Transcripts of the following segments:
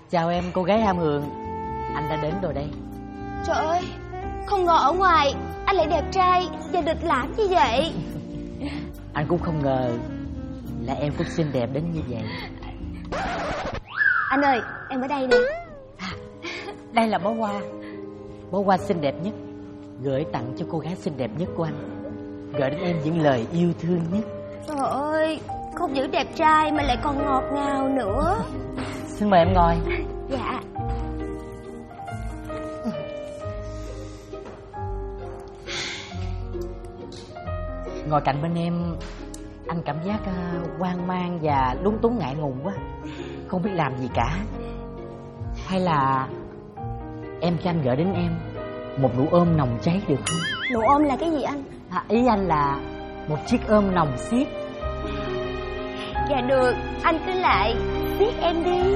Chào em cô gái ham hường, anh đã đến rồi đây. Trời ơi, không ngờ ở ngoài anh lại đẹp trai và lịch lãm như vậy. Anh cũng không ngờ là em cũng xinh đẹp đến như vậy. Anh ơi, em ở đây nè. Đây là bó hoa xinh đẹp nhất, gửi tặng cho cô gái xinh đẹp nhất của anh, gửi đến em những lời yêu thương nhất. Trời ơi, không những đẹp trai mà lại còn ngọt ngào nữa. Xin mời em ngồi. Dạ. Ngồi cạnh bên em, anh cảm giác hoang mang và lúng túng ngại ngùng quá, không biết làm gì cả. Hay là em cho anh gửi đến em một nụ ôm nồng cháy được không? Nụ ôm là cái gì anh? Ý anh là một chiếc ôm nồng xiết. Dạ được, anh cứ lại siết em đi.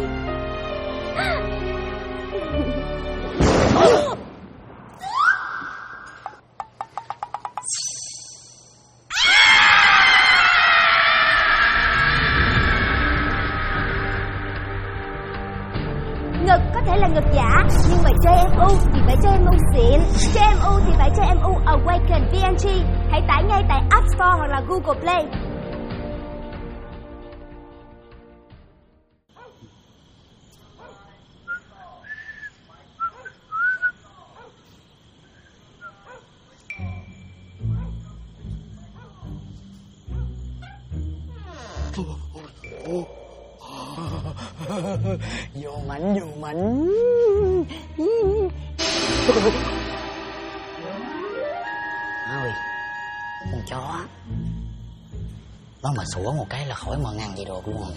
Ngực có thể là ngực giả, nhưng mà JMU thì phải JMU xịn. JMU thì phải JMU Awaken VNG. Hãy tải ngay tại App Store hoặc là Google Play. Vô mạnh. Ôi, con chó nó mà sủa một cái là khỏi mà ngăn gì được luôn.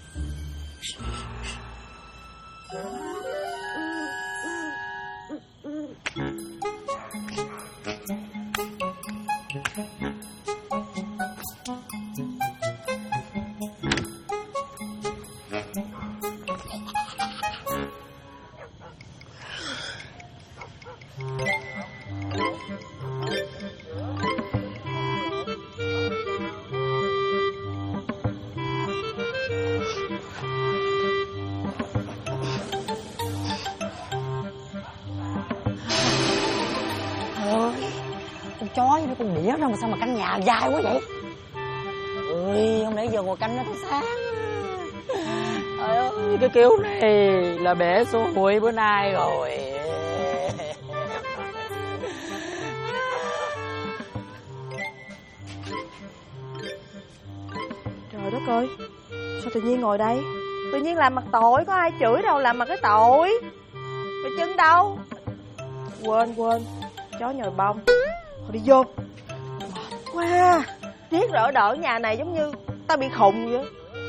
Chó với nó con đĩa đâu mà sao mà canh nhà dài quá vậy? Ơi, không lẽ giờ ngồi canh nó tới sáng? Trời ơi, cái kiểu này là bể số hụi bữa nay rồi. Trời đất ơi, sao tự nhiên ngồi đây? Tự nhiên làm mặt tội, có ai chửi đâu làm mặt cái tội. Cái chân đâu? Quên, chó nhồi bông. Thôi đi vô. Wow, riết rỡ đỡ nhà này giống như tao bị khùng vậy.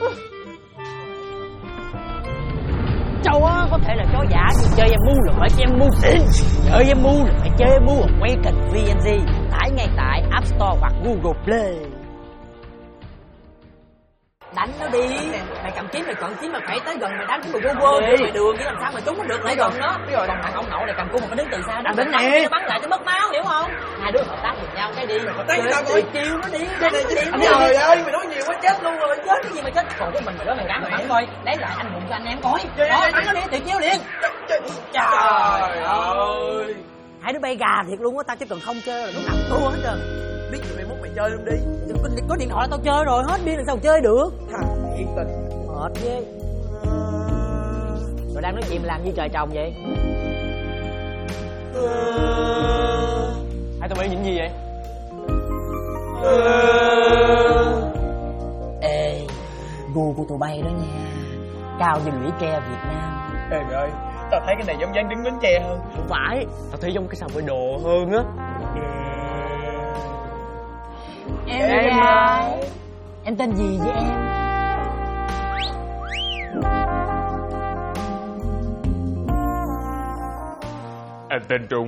Châu á, có thể là chó giả nhưng chơi em mu là phải chơi em mu xịn. Chơi em mu là phải chơi em mu Awaken VNG. Tải ngay tại App Store hoặc Google Play. Đánh nó đi. Mày cầm kiếm mày chọn kiếm mà phải tới gần mày đánh cái vô ngoài đường chứ làm sao mà trúng nó được lại gần đó. Rồi còn thằng ông nội này cầm cung mà phải đứng từ xa đánh nè, bắn lại cho mất máu hiểu không? Hai đứa hợp tác cùng nhau cái đi. Hợp tác sao rồi? Chiêu nó đi. Trời ơi, mày nói nhiều quá chết luôn rồi. Chết cái gì mà chết? Còn cái mình mày đó mày gắn mày bắn coi. Lấy lại anh hùng cho anh em coi. Đó, bắn nó đi, tuyệt chiêu liền. Trời ơi. Hai đứa bay gà thiệt luôn á, tao chỉ cần không chơi là lúc nào thua hết trơn. Biết rồi mày mốt mày chơi luôn đi. Có điện thoại là tao chơi rồi, hết pin là sao chơi được. Thiệt tình mệt ghê. Rồi đang nói chuyện làm như trời trồng vậy? Hai tụi bay nhìn gì vậy? Ê, gu của tụi bay đó nha, cao như lũy tre Việt Nam. Trời ơi, tao thấy cái này giống dáng đứng bến tre hơn. Không phải, Tao thấy giống cái sao bơi đồ hơn á. Em tên gì vậy em? Anh tên Trung.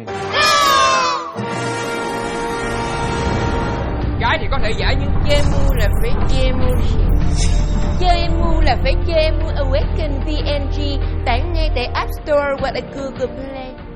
Gái thì có thể giả nhưng JMU là phải JMU. JMU là phải JMU Awaken VNG. Tải ngay tại App Store hoặc là Google Play.